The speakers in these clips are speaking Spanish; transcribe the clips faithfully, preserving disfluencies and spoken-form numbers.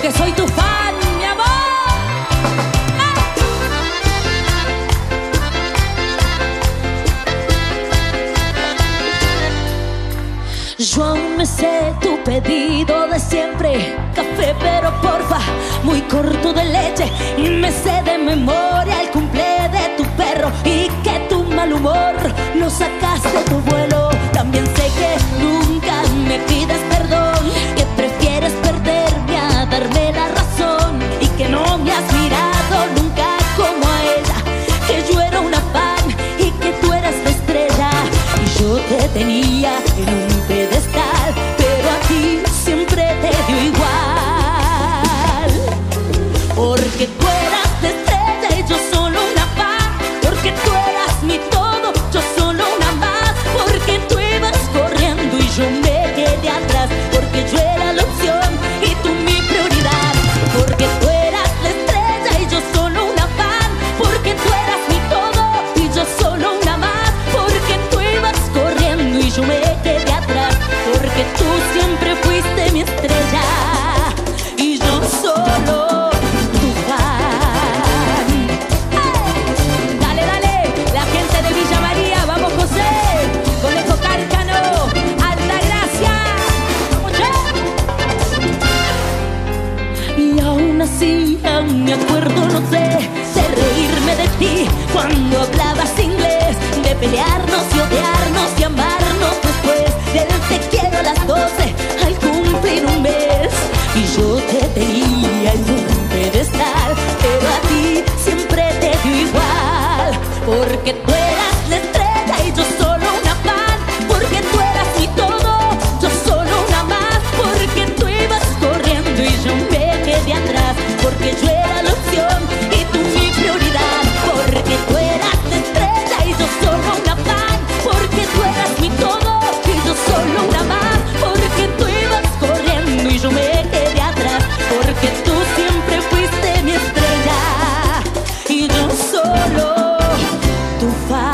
porque soy tu fan, mi amor. Yo aún me sé tu pedido de siempre, café pero porfa, muy corto de leche. Y me sé de memoria el cumple de tu perro y que tu mal humor lo sacaste de tu vuelo. También sé que nunca me pides perdón, que prefieres perderme a darme la razón, y que no me has mirado nunca como a ella, que yo era una fan y que tú eras la estrella. Y yo te tenía en un pedestal, pero a ti siempre te dio igual, porque tú eras la estrella y yo solo una fan, porque tú eras mi todo, yo solo una más, porque tú ibas corriendo y yo me quedé atrás, porque yo era la opción y tú mi prioridad, porque tú eras la estrella y yo solo una fan, porque tú eras mi todo y yo solo una más, porque tú ibas corriendo y yo me quedé atrás, porque tú siempre fuiste mi estrella y yo solo tu fan. ¡Hey! Dale, dale, la gente de Villa María, vamos José, Conejo Cárcano, Altagracia, y aún así aún me acuerdo, no sé, de reírme de ti cuando hablabas inglés, de pelearnos y odiarnos y amarnos después del te quiero a las doce al cumplir un mes. Y yo te tenía en un pedestal, pero a ti siempre te dio igual, porque tú eras la estrella y yo solo una fan, porque tú eras mi todo, yo solo una más, porque tú ibas corriendo y yo me quedé atrás, porque yo era la opción y tú mi prioridad, porque tú eras la estrella y yo solo una fan, porque tú eras mi todo y yo solo una más, porque tú ibas corriendo y yo me quedé atrás, porque tú siempre fuiste mi estrella y yo solo tu fan.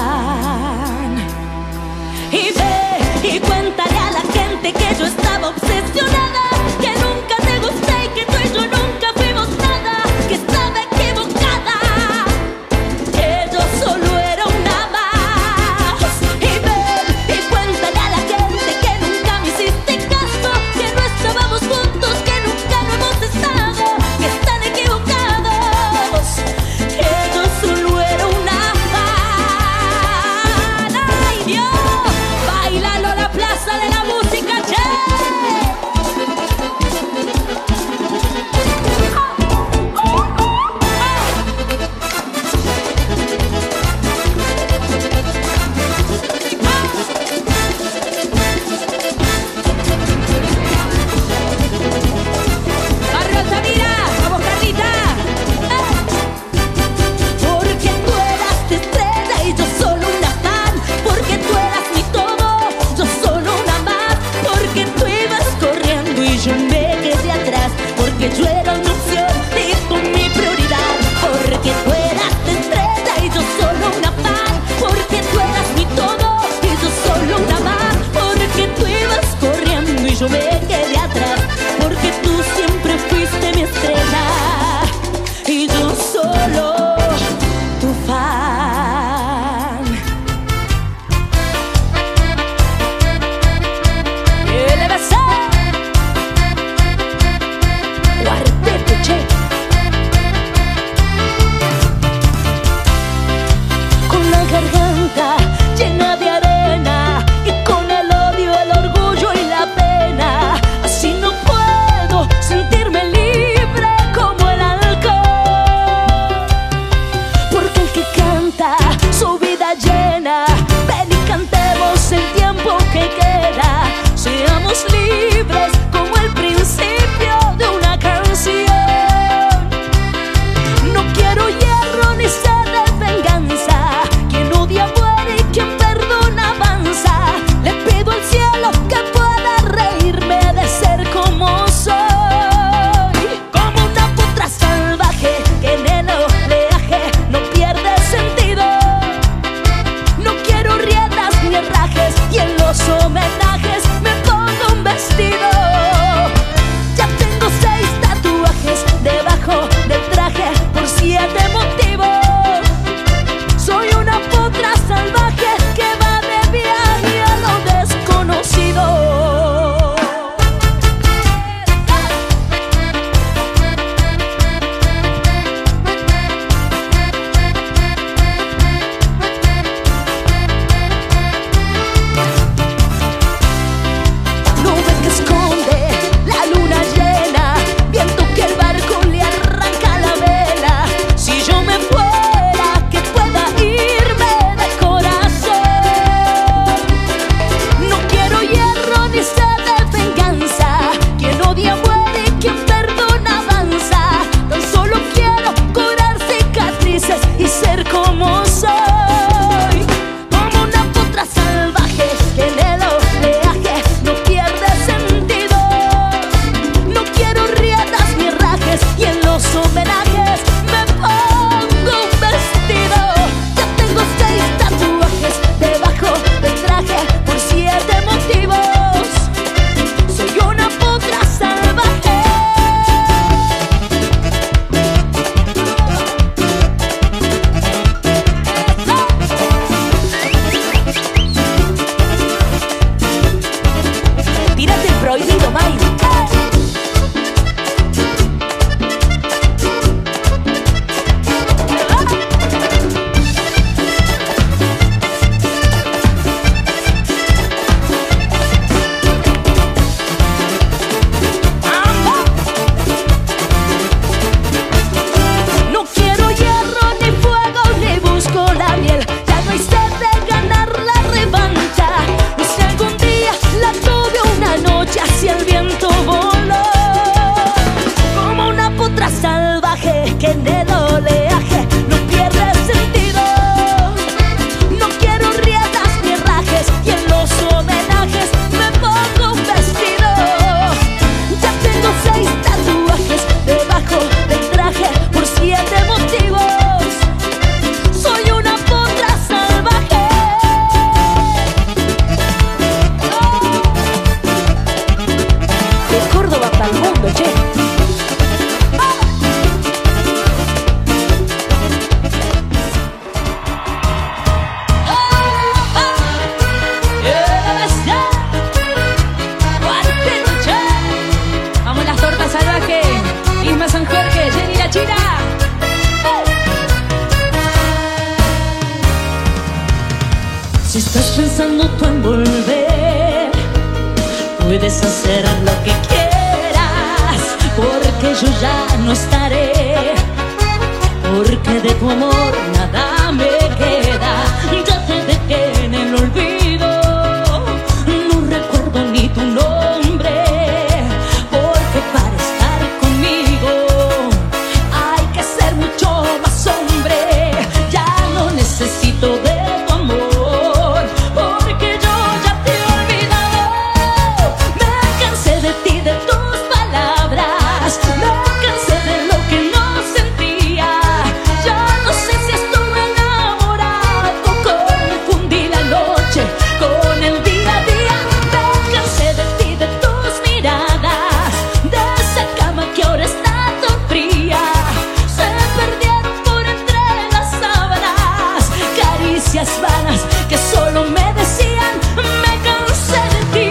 pensando tú en volver. Puedes hacer lo que quieras, porque yo ya no estaré, porque de tu amor nada me queda. Ya te dejé en el olvido, no recuerdo ni tu nombre, porque para estar conmigo hay que ser mucho más hombre. Ya no necesito de tu amor, porque yo ya te he olvidado. Me cansé de ti, de tus palabras, me cansé de lo que no sentía. Ya no sé si estuve enamorado, confundí la noche con el día a día. Me cansé de ti, de tus miradas, de esa cama que ahora está tan fría. Se perdieron por entre las sábanas, caricias vanas que solo me decían: me cansé de ti,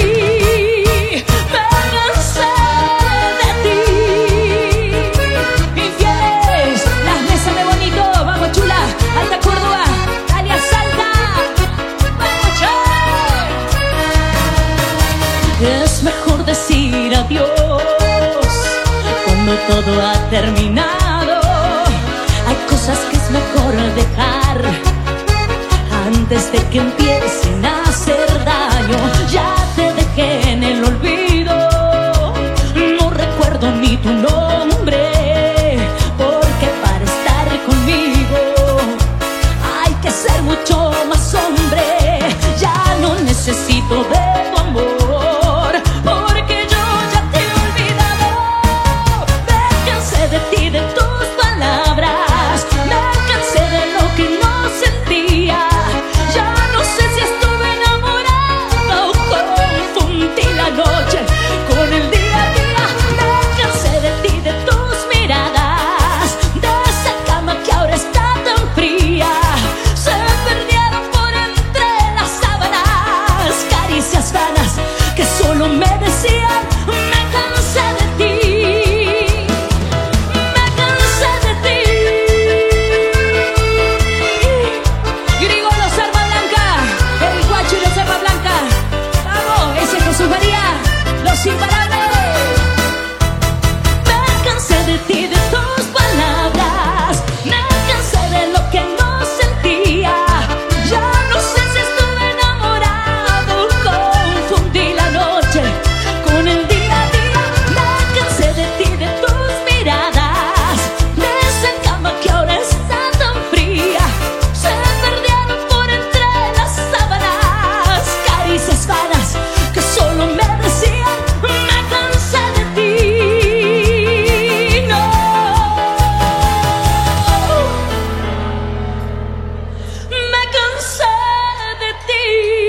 me cansé de ti. Infieles, las mesas de bonito, vamos chula, Alta Córdoba, alias Salta, vamos che. Es mejor decir adiós cuando todo ha terminado. Hay cosas que es mejor dejar antes de que empiecen a hacer daño. Ya te dejé en el olvido, no recuerdo ni tu nombre, porque para estar conmigo hay que ser mucho más hombre. Ya no necesito de tu amor, porque yo ya te he olvidado. Me cansé de ti, de tus palabras, me cansé de lo que no sentía. Ya no sé si estuve enamorada o confundí la noche con el día a día. Me cansé de ti, de tus miradas, de esa cama que ahora está tan fría. Se perdieron por entre las sábanas, caricias vanas que solo me decían: me cansé de ti, me cansé de ti. Griego, los Arma Blanca, el Guacho y los Arma Blanca. Vamos, ese es Jesús María, los imparables. Me cansé de ti, de tus palabras, me cansé de lo que no sentía. Ya no sé si estuve enamorado, confundí la noche con el día a día. Me cansé de ti, de tus miradas, de esa cama que ahora está tan fría. Se perdieron por entre las sábanas, caricias vanas que solo me decían: me cansé de ti. No, me cansé de ti.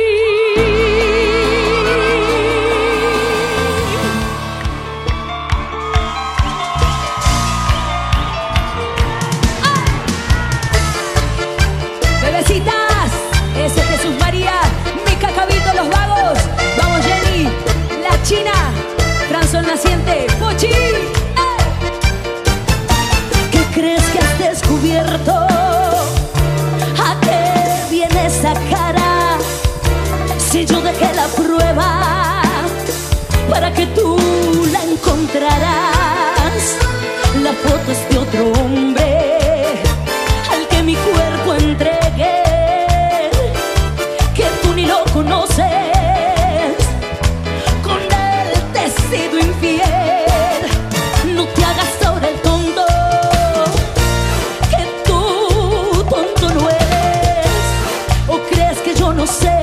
Bebecitas, ese es Jesús María, mi Cacabito, los vagos. Vamos Jenny, la China, Franzón Naciente, Pochi. ¡Eh! ¿Qué crees que has descubierto? ¿A qué viene esa cara? Si yo dejé la prueba para que tú la encontraras. La foto es de otro hombre al que mi cuerpo entregué, que tú ni lo conoces. Con él te he sido infiel. No te hagas ahora el tonto, que tú tonto no eres. ¿O crees que yo no sé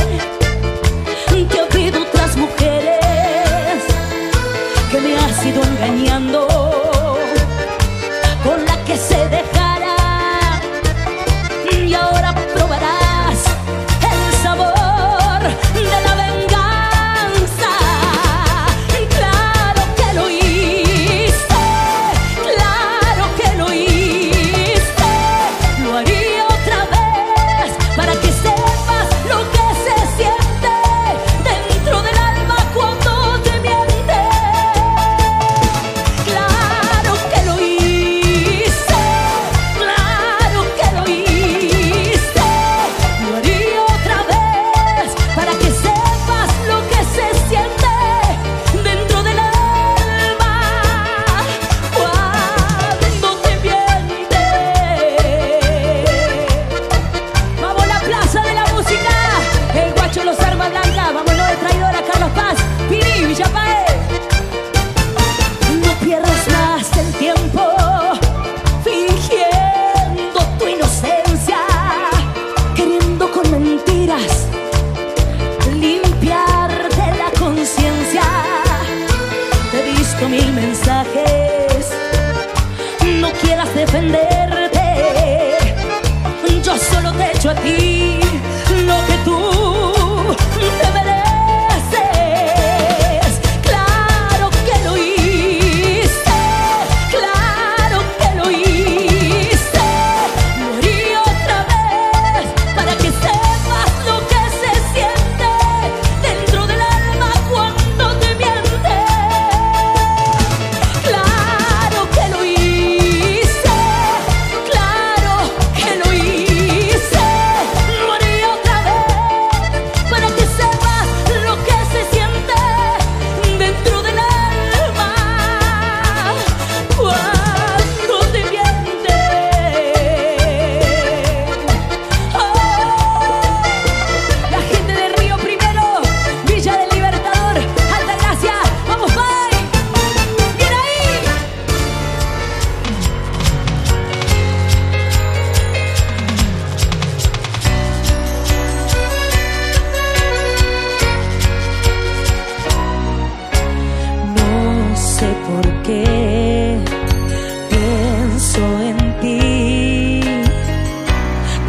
que ha habido otras mujeres que me han sido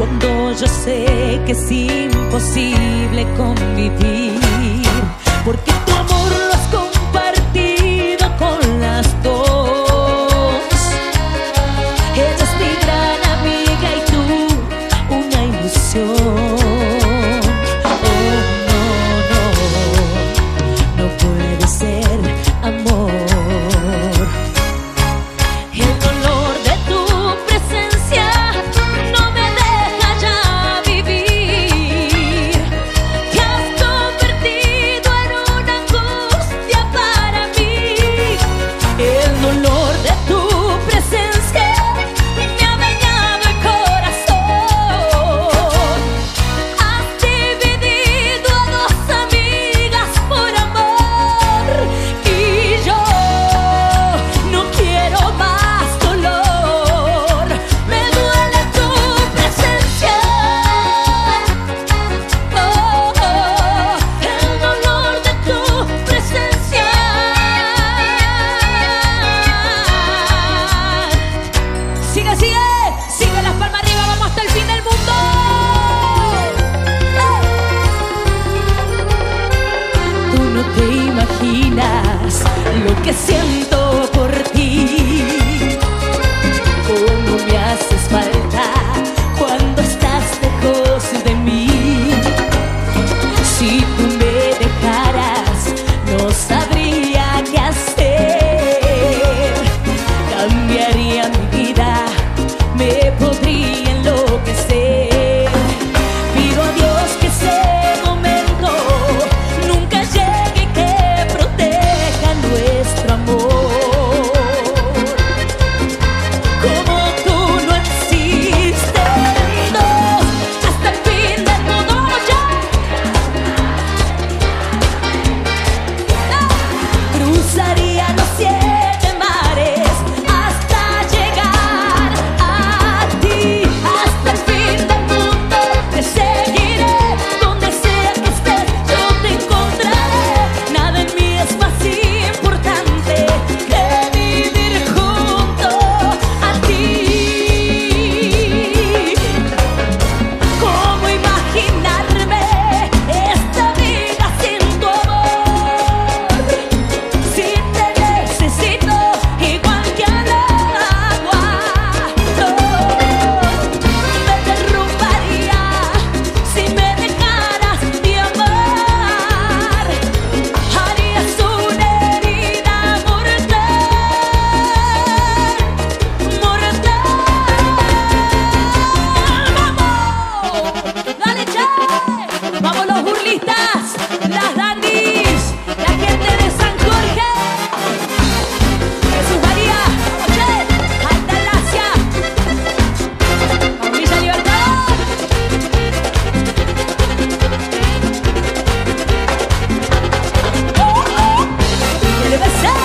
cuando yo sé que es imposible convivir, porque tu amor lo has compartido con las dos. Ella es mi gran amiga y tú una ilusión. Lo que siento por ti, cómo me haces falta cuando estás lejos de mí. Si tú me dejaras, no sabría qué hacer. Cambiaría mi vida, me podría enloquecer. Pido a Dios que ese momento nunca llegue y que proteja nuestro amor. Como tú no existen dos, hasta el fin del mundo ya. Cruzaría los siete mares hasta llegar a ti. Hasta el fin del mundo te seguiré, donde sea que estés yo te encontraré. Nada en mí es más importante que vivir junto a ti. ¿Cómo imaginarme esta vida sin tu amor? Si te necesito igual que al agua, todo me derrumbaría si me dejaras de amar. Harías una herida mortal, mortal. ¡Vamos! ¡Dale, che! ¡Vamos los burlistas! ¡Las dandis! ¡La gente de San Jorge! ¡Jesús María! ¡Vamos, che! ¡Alta Gracia! ¡Vamos, Villa Libertador! ¡Oh, oh! ¡Que debe ser!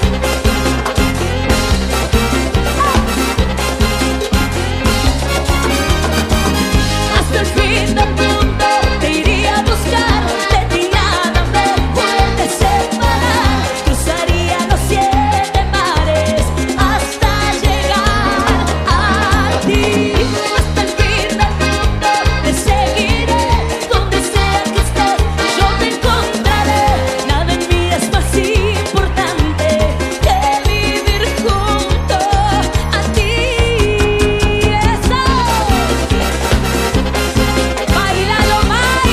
Hasta el fin del mundo te iría a buscar, de ti nada me puede separar. Cruzaría los siete mares hasta llegar a ti. Hasta el fin del mundo te seguiré, donde sea que estés yo te encontraré. Nada en mí es más importante que vivir junto a ti. Eso. Bailalo, Mai.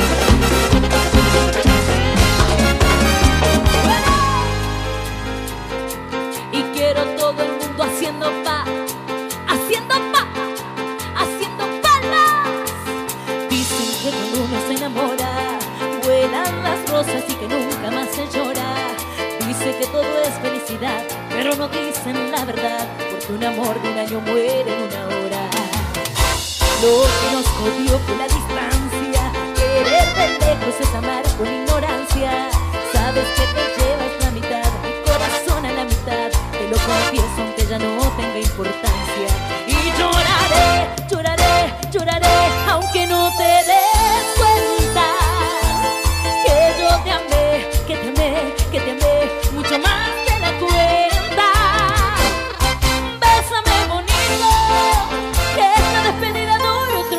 Y quiero todo el mundo haciendo pa, haciendo pa, haciendo palmas. Dicen que cuando uno se enamora, vuelan las rosas y que nunca más se llora. Dice que todo es felicidad, pero no dicen la verdad, porque un amor de un año muere en una hora. Lo que nos jodió fue la distancia, querer de lejos es amar con ignorancia. Sabes que te llevas la mitad, mi corazón a la mitad, te lo confieso aunque ya no tenga importancia. Y lloraré, lloraré, lloraré, aunque no te des cuenta que yo te amé, que te amé, que te amé mucho más de la cuenta. Bésame bonito, que esta despedida dure otro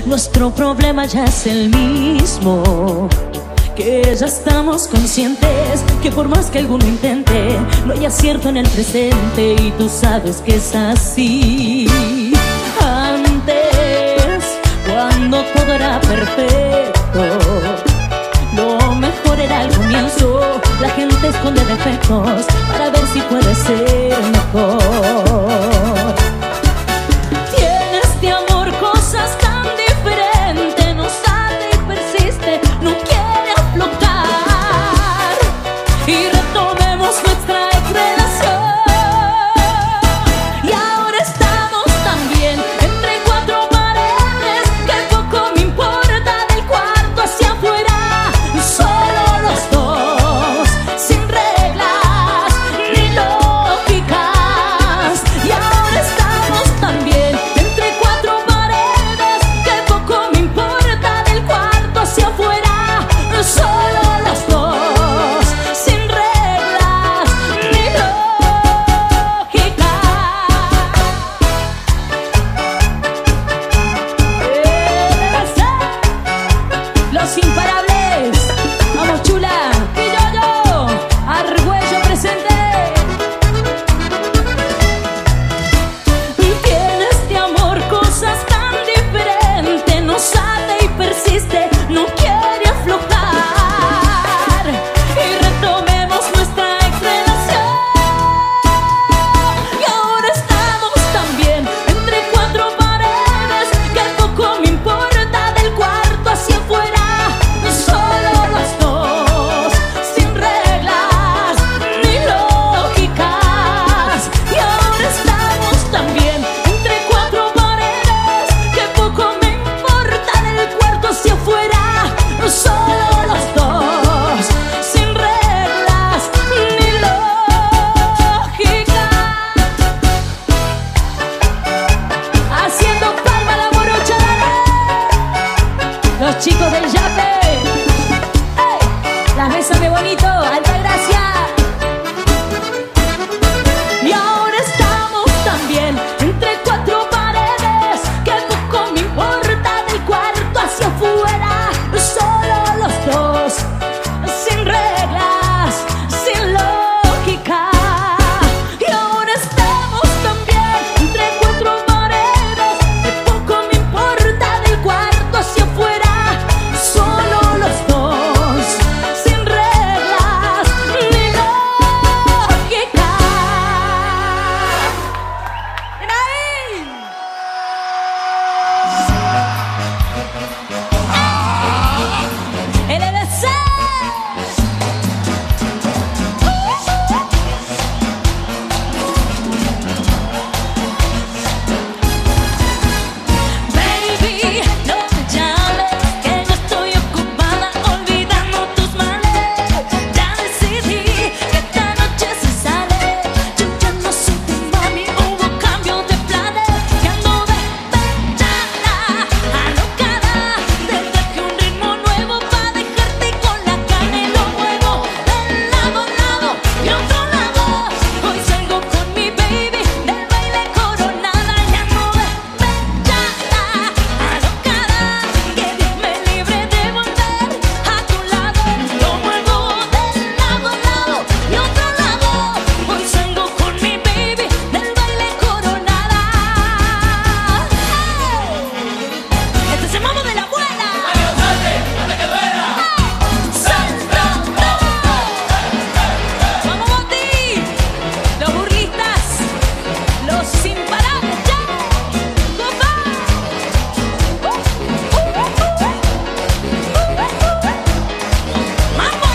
nuestro problema ya es el mismo. Que ya estamos conscientes que por más que alguno intente, no hay acierto en el presente y tú sabes que es así. Antes, cuando todo era perfecto, lo mejor era el comienzo. La gente esconde defectos para ver si puede ser mejor. Tienes de amor cosas tan diferentes, no sabe y persiste, no quiere aflojar. Y retomemos nuestra relación. Y ahora estamos tan bien entre cuatro paredes que poco me importa del cuarto hacia afuera. Solo los dos, sin reglas ni lógicas. Y ahora estamos tan bien entre cuatro paredes que poco me importa del cuarto hacia afuera. Solo los dos, sin reglas ni lógica. Los imparables, vamos chula, y yo, yo, Argüello presente. Tienes de amor cosas tan diferentes, no sabe y persiste, no quiere aflojar. Y retomemos nuestra ex relación. Y ahora estamos tan bien entre cuatro paredes que poco me importa del cuarto hacia afuera. Solo los dos, sin reglas ni lógicas. Y ahora estamos tan bien entre cuatro paredes que poco me importa del cuarto hacia afuera. Solo los dos, sin reglas ni lógica. Haciendo palma la morocha, los chicos del yape. ¡Ey! Las bésame bonito, alta gracia. Y ahora estamos también entre cuatro paredes que poco me importa del cuarto hacia afuera. Solo los dos, sin reglas, sin lógica. Y ahora estamos también entre cuatro paredes que poco me importa del cuarto hacia afuera. Solo los dos, sin reglas ni lógica. ¡Ven ahí! L D C. Baby, no me llames, que no estoy ocupada olvidando tus males. Ya decidí que esta noche se sale. Yo ya no soy tu mami, hubo cambio de planes. Y ando despechada, alocada. Te traje un ritmo nuevo pa' dejarte con la carne y lo muevo de lado a lado y otro lado. Hoy salgo con mi baby del baile coronada. Y ando despechada, alocada. Que Dios me libre de volver a tu lado. Lo muevo de lado a lado y otro lado. Hoy salgo con mi baby del baile coronada. Este es el mambo de la abuela. ¡Salta! ¡Vamos, Boti! Los burguistas, los imparables, ya. ¡Papá! ¡Mambo!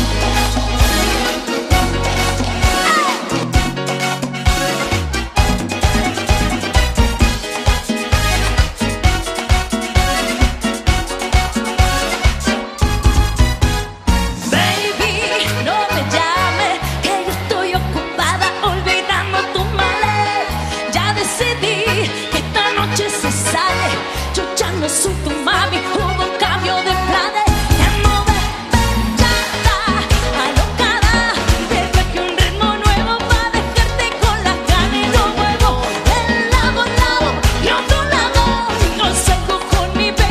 Baby, no me llames, que yo estoy ocupada olvidando tus males. Ya decidí que esta noche se sale. Yo ya no soy tu mami, hubo cambio de planes. Y ando despechada, alocada. Te traje un ritmo nuevo pa' dejarte con la carne y lo muevo de lado a lado y otro lado. Yo salgo con mi baby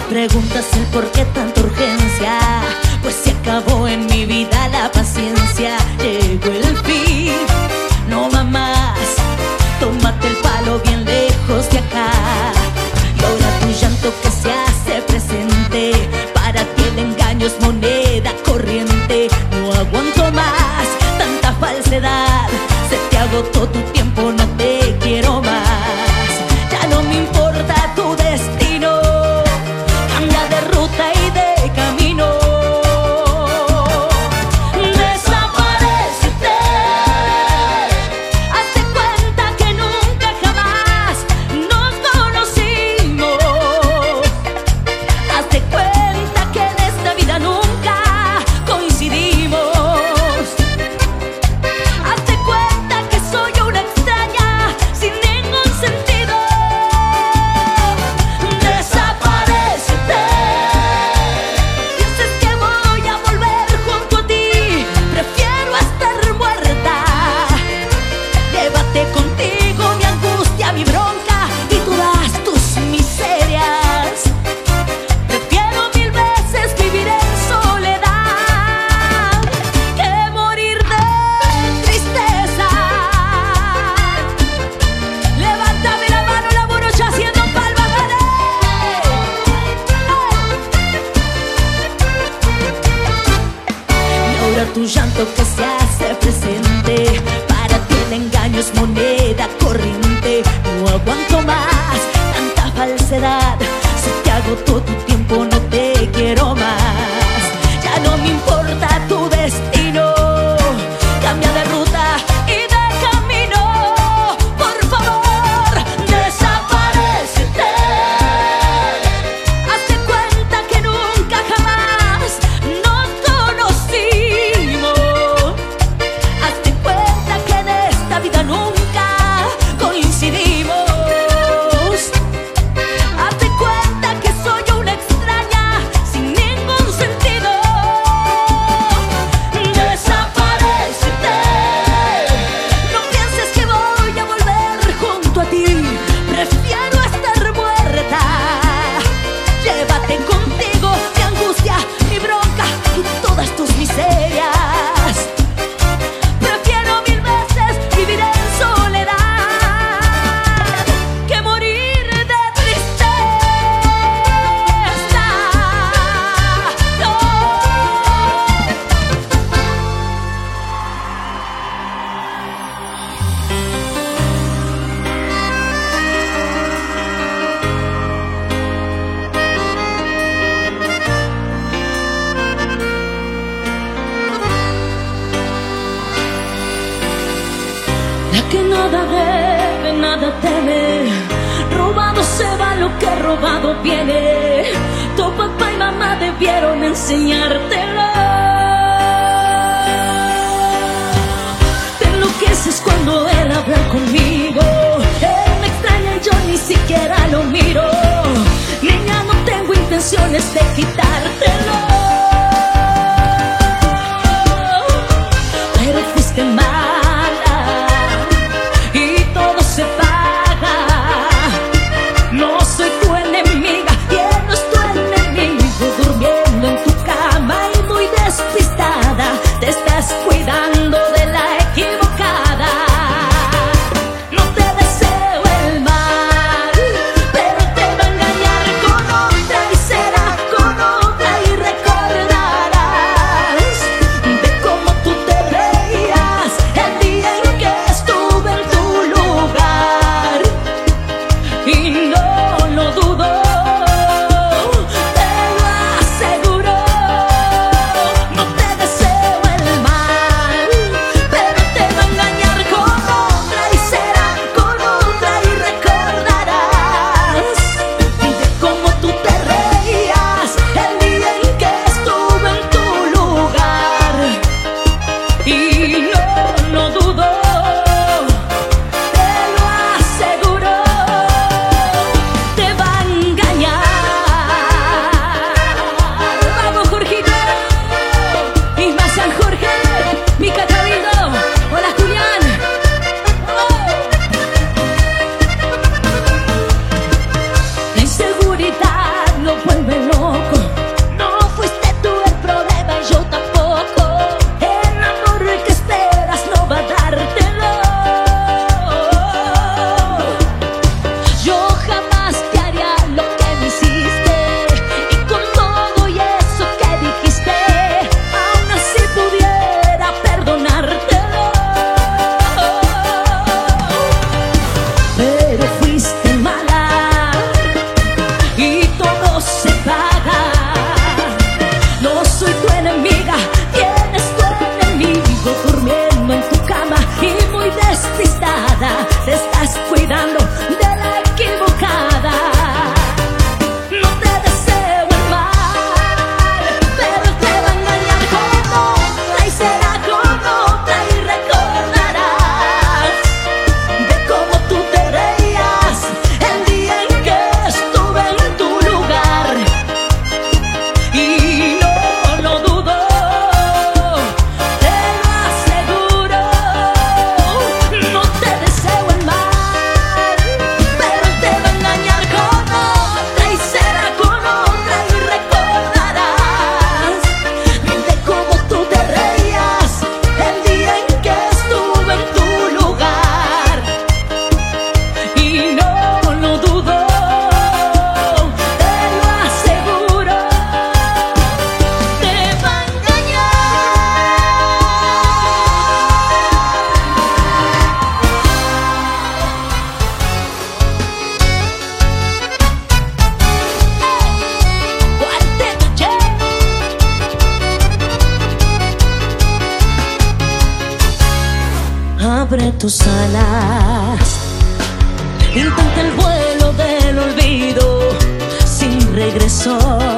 preguntas el por qué tanta urgencia, pues se acabó en mi vida la paciencia. Llegó el fin, no va más, tómate el palo bien lejos de acá. Y ahora tu llanto que se hace presente, para ti el engaño es moneda corriente. No aguanto más tanta falsedad, se te agotó tu tiempo, no te quiero más. Ya no me importa tu destino, cambia de ruta y de camino. Desaparécete, hazte cuenta que nunca jamás nos conocimos. Hazte cuenta que en esta vida nunca coincidimos. Hazte cuenta que soy una extraña sin ningún sentido. Desaparécete, piensas que voy a volver junto a ti, prefiero estar muerta. Llévate contigo mi angustia, mi bronca y todas tus miserias. Prefiero mil veces vivir en soledad que morir de tristeza. Levántame la mano, la morocha haciendo palmas, dale. Y ahora tu llanto que se hace presente, para ti el engaño es moneda corriente. No aguanto más tanta falsedad, se te agotó tu tiempo, no te quiero más. Ya no me importa tu destino, cambia de ruta y de camino. Por favor, desaparécete, hazte cuenta que nunca jamás nos conocimos. Hazte cuenta que en esta vida nunca coincidimos. Hazte cuenta que soy una extraña sin ningún sentido. Desaparécete, no pienses que voy a volver junto a ti, prefiero estar muerta. Llévate contigo mi angustia, mi bronca y todas tus miserias. Prefiero mil veces vivir en soledad que morir de tristeza. No. La que nada debe, nada teme, robado se va lo que robado viene. Tu papá y mamá debieron enseñártelo. Te enloqueces cuando él habla conmigo, él me extraña y yo ni siquiera lo miro. Niña, no tengo intenciones de quitártelo, pero fuiste mala y todo se paga. No soy tu enemiga y él no es tu enemigo. Durmiendo en tu cama y muy despistada, te estás cuidando de la equivocada. No te deseo el mal, pero te va a engañar con otra y será con otra y recordarás de cómo tú te reías el día en que estuve en tu lugar. Y no lo dudo, te lo aseguro. No te deseo el mal, pero te va a engañar con otra y será con otra y recordarás de cómo tú te reías el día en que estuve en tu lugar. Y no lo dudo, te lo aseguro, te va a abre tus alas, intenta el vuelo del olvido sin regreso.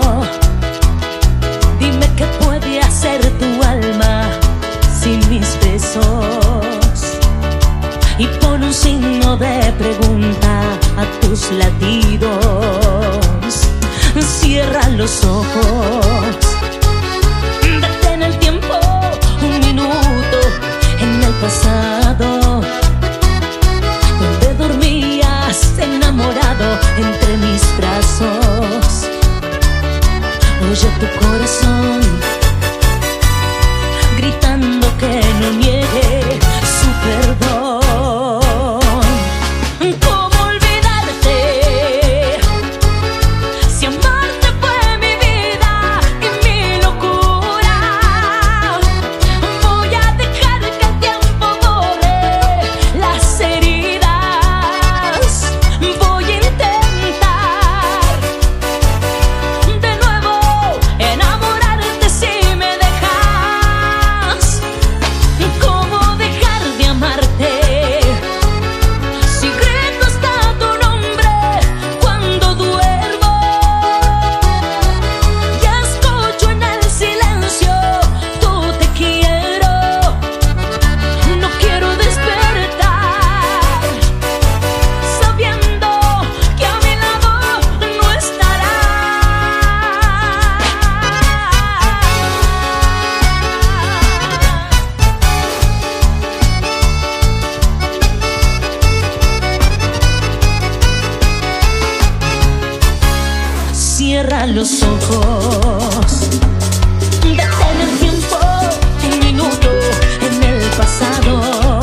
Dime qué puede hacer tu alma sin mis besos, y pon un signo de pregunta a tus latidos. Cierra los ojos, detén el tiempo un minuto en el pasado, donde dormías enamorado entre mis brazos. Oye tu corazón gritando que no niegue su perdón. ¿Cómo olvidarte? Si amarte fue mi vida y mi locura, voy a dejar que el tiempo borre las heridas. Voy a intentar de nuevo enamorarte si me dejas. ¿Cómo dejar de amarte? Si grito hasta tu nombre cuando duermo y escucho en el silencio tu te quiero. No quiero despertar sabiendo que a mi lado no estarás. Cierra los ojos, detén el tiempo un minuto en el pasado,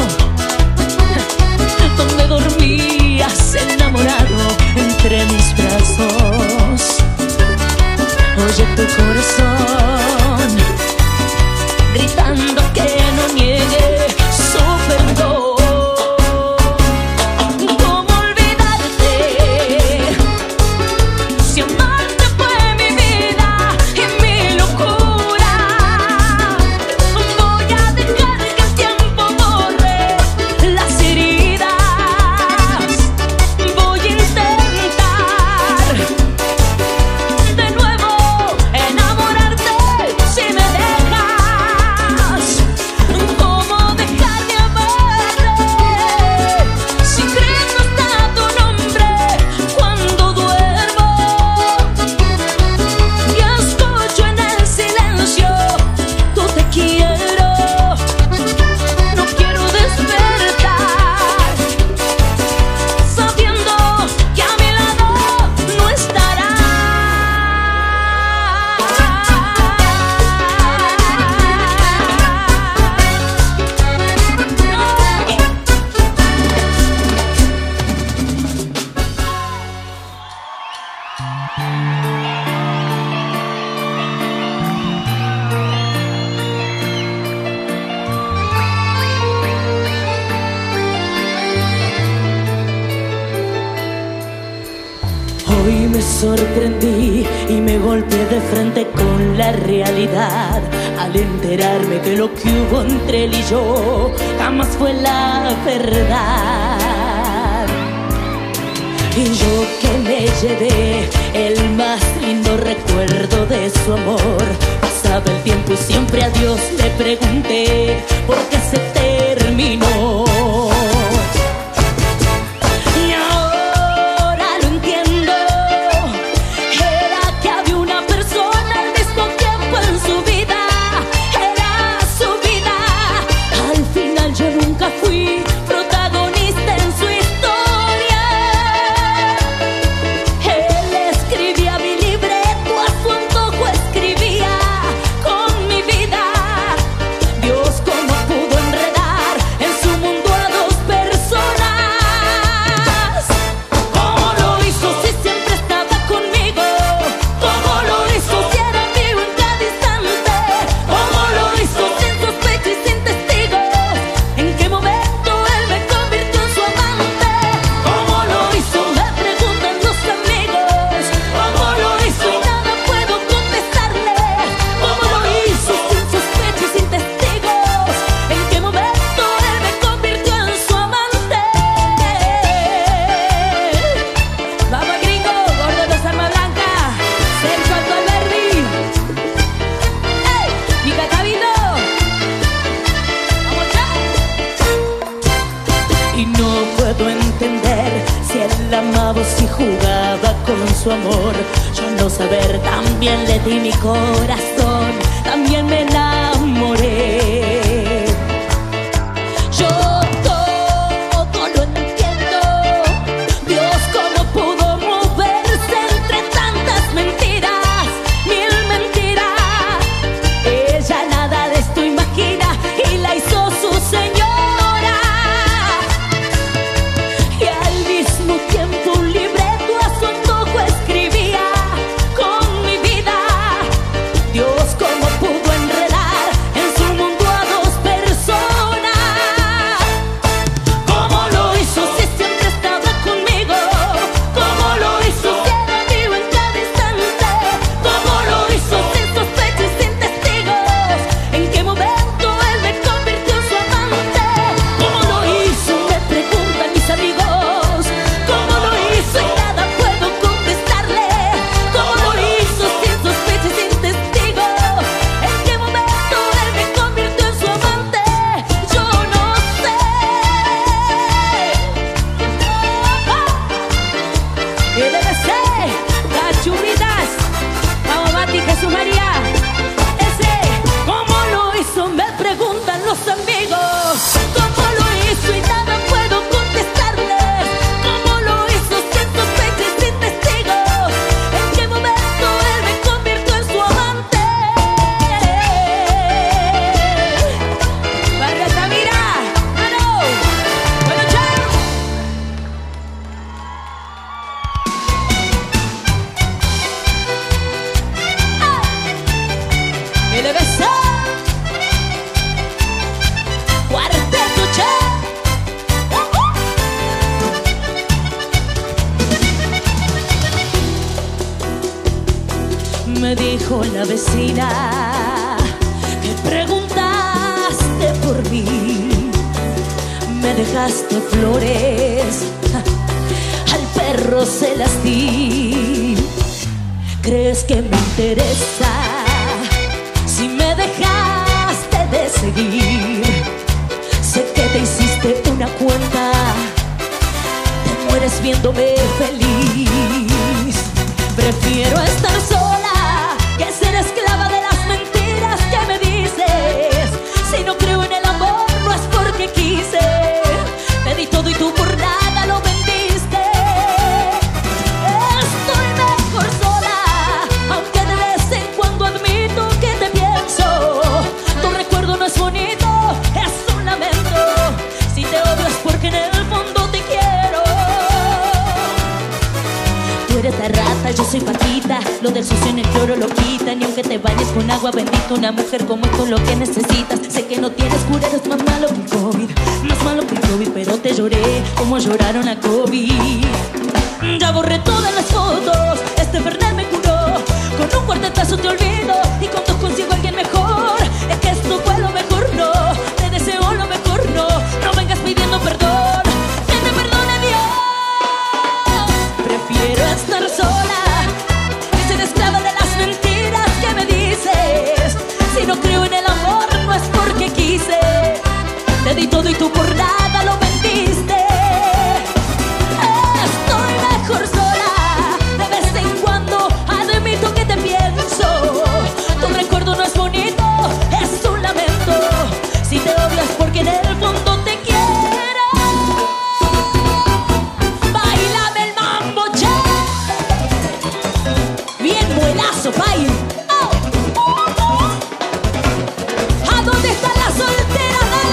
donde dormías enamorado entre mis brazos. Oye tu corazón gritando que no niegue su perdón. ¿Cómo olvidarte? Si amarte fue mi vida y mi locura, voy a dejar que el tiempo borre las heridas. Voy a intentar de nuevo enamorarte si me dejas. ¿Cómo dejar de amarte? Si grito hasta tu nombre cuando duermo y escucho en el silencio tu te quiero. No quiero despertar sabiendo que a mi lado no estarás. Hoy me sorprendí y me golpeé de frente con la realidad al enterarme que lo que hubo entre él y yo jamás fue la verdad. Y yo que me llevé el más lindo recuerdo de su amor, pasaba el tiempo y siempre a Dios le pregunté por qué se terminó. Y ahora lo entiendo, era que había una persona al mismo tiempo en su vida, era su vida. Al final yo nunca fui protagonista en su historia. Él escribía mi libreto, a su antojo escribía con mi vida. Dios, cómo pudo enredar con su amor. Yo al no saber también le di mi corazón, también me enamoré. Yo todo lo entiendo, Dios cómo pudo moverse entre tantas mentiras, mil mentiras. Ella nada de esto imagina y la hizo su señora. Y al mismo tiempo un libreto a su antojo escribía con mi vida. Dios cómo pudo enredar en su mundo a dos personas. ¿Cómo lo hizo si siempre estaba conmigo? ¿Cómo lo hizo si era mío en cada instante? ¿Cómo lo hizo sin sospecha y sin testigos? ¿En qué momento él me convirtió en su amante? ¿Cómo lo hizo? Me preguntan mis amigos. ¿Cómo lo hizo? Y nada puedo contestarle. ¿Cómo lo hizo sin sospecha y sin testigos? ¿En qué momento él me convirtió en su amante? Yo no sé. Y debe ser Cachuritas, vamos Mati, Jesús María. Ese, ¿cómo lo hizo? Me preguntan los amigos. ¿Cómo lo hizo? Y nada puedo contestarles. ¿Cómo lo hizo sin sospecha y sin testigos? ¿En qué momento él me convirtió en su amante? Vargas Tavira, ¡mano! Bueno, chao. Y debe ser Cuarteto, che. Me dijo la vecina que preguntaste por mí, me dejaste flores, al perro se las di. ¿Crees que me interesa si me dejaste de seguir? Sé que te hiciste una cuenta, te mueres viéndome feliz. Prefiero estar sola que ser esclava de las mentiras que me dices. Si no creo en el amor no es porque quise. Te di todo y tú por nada lo vendiste. Estoy mejor sola, aunque de vez en cuando admito que te pienso. Tu recuerdo no es bonito, es un lamento. Si te odio es porque en el fondo te quiero. Tú eres la rata, yo soy Paquita. Lo del sucio en el cloro lo quita. Ni aunque te bañes con agua bendita, una mujer como esto es lo que necesitas. Sé que no tienes cura, eres más malo que el COVID, más malo que el COVID, pero te lloré como lloraron a COVID. Ya borré todas las fotos, este Fernet me curó. Con un cuartetazo te olvido y con dos consigo a alguien mejor. Es que esto fue lo mejor, no. Te deseo lo mejor, no. No vengas pidiendo perdón, que te perdone Dios. Prefiero estar sola que ser esclava de las mentiras que me dices. Si no creo en el amor no es porque quise. Te di todo y tú por nada lo vendiste. Estoy mejor sola, de vez en cuando admito que te pienso. Tu recuerdo no es bonito, es un lamento. Si te odias porque en el fondo te quiero. Bailame el mambo, che. Bien buenazo, pay. Oh. ¿A dónde están las solteras? Dale.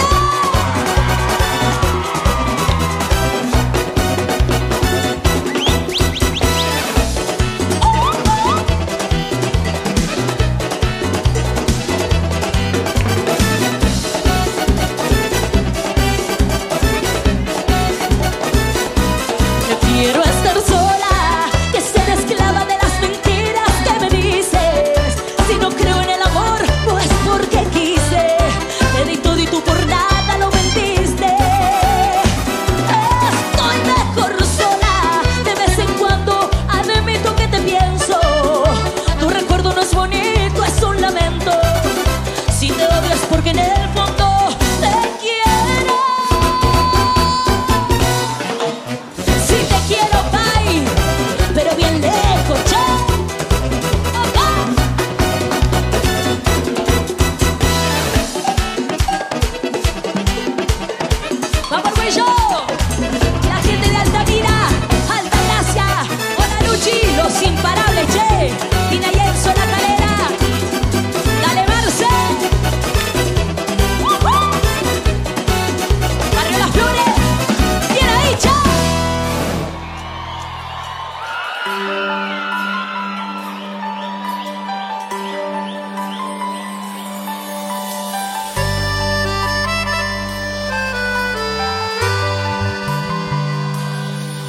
Prefiero estar sola que ser esclava de las mentiras que me dices.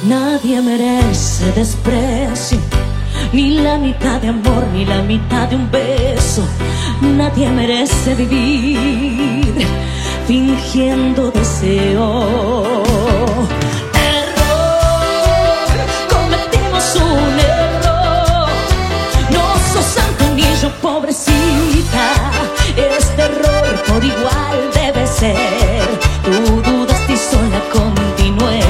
Nadie merece desprecio, ni la mitad de amor, ni la mitad de un beso. Nadie merece vivir fingiendo deseo. Error, cometimos un error. No sos santo ni yo, pobrecita. Este error por igual debe ser. Tú dudaste y sola continué.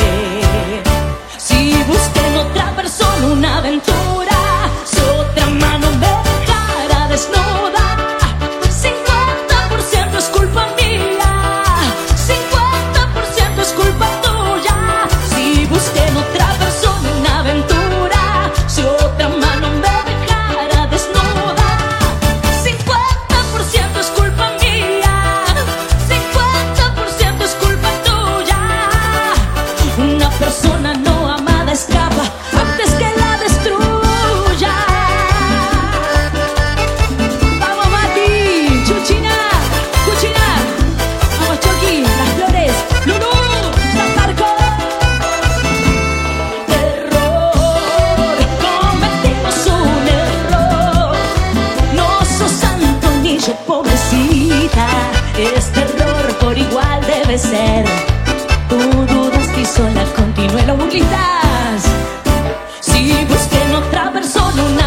Otra persona, una aventura. Si otra mano me dejara desnuda, cincuenta por ciento es culpa mía, cincuenta por ciento es culpa tuya. Si busqué en otra persona una aventura, si otra mano me dejara desnuda, cincuenta por ciento es culpa mía, cincuenta por ciento es culpa tuya. Una persona no amada escapa antes que la destruya. Vamos, Mati, Chuchina, Cuchina, vamos, Choqui, Las Flores, Lulú, Zaparco. Error, cometimos un error. No sos santo ni yo, pobrecita. Este error por igual debe ser. Tú dudaste y sola continué. Los burlistas. Si busqué en otra persona una